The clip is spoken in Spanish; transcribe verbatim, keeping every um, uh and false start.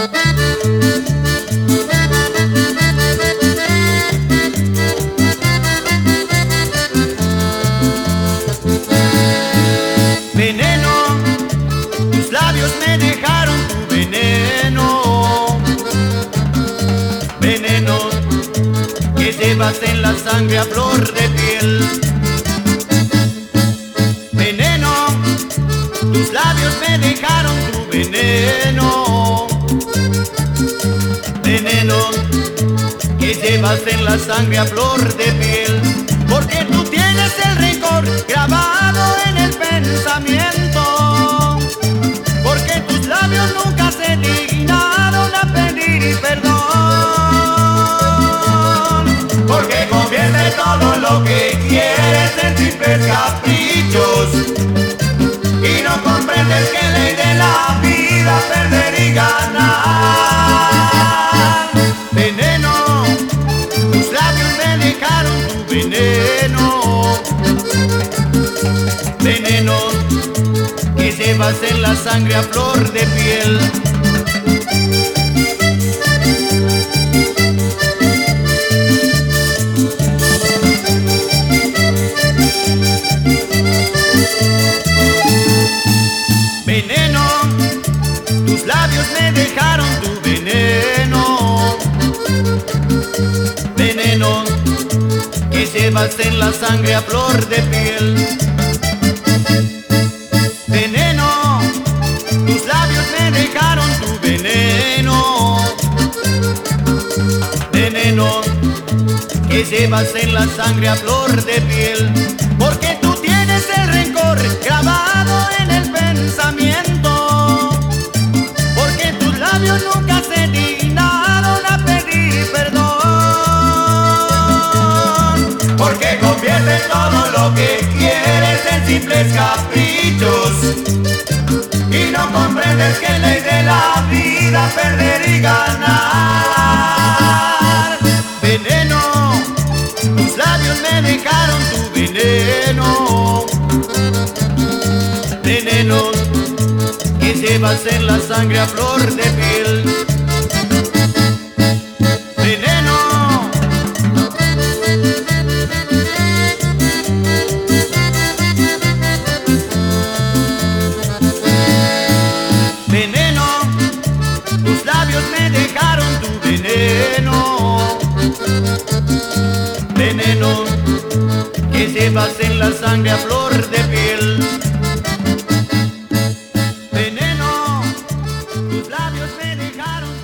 Veneno, tus labios me dejaron tu veneno. Veneno que llevas en la sangre a flor de piel. Veneno, tus labios me dejaron tu veneno. Veneno que llevas en la sangre a flor de piel. Porque tú tienes el rencor grabado en el pensamiento. Porque tus labios nunca se dignaron a pedir perdón. Porque convierte todo lo que quieres en simples caprichos. Y no comprendes que ley de la vida perder y ganar. Veneno, tus labios me dejaron tu veneno. Veneno que llevas en la sangre a flor de piel. Veneno, tus labios me dejaron tu veneno. Veneno que llevas en la sangre a flor de piel. Veneno, tus labios me dejaron tu veneno. Veneno que llevas en la sangre a flor de piel. Porque tú tienes el rencor grabado en el pensamiento. Porque tus labios nunca se dignaron a pedir perdón. Porque conviertes todo lo que quieres en simples caprichos. Y no comprendes que es ley de la vida perder y ganar. Veneno, tus labios me dejaron tu veneno. Veneno que llevas en la sangre a flor de piel. Veneno, veneno, tus labios me dejaron tu veneno. Veneno que llevas en la sangre a flor de piel. Veneno, tus labios me dejaron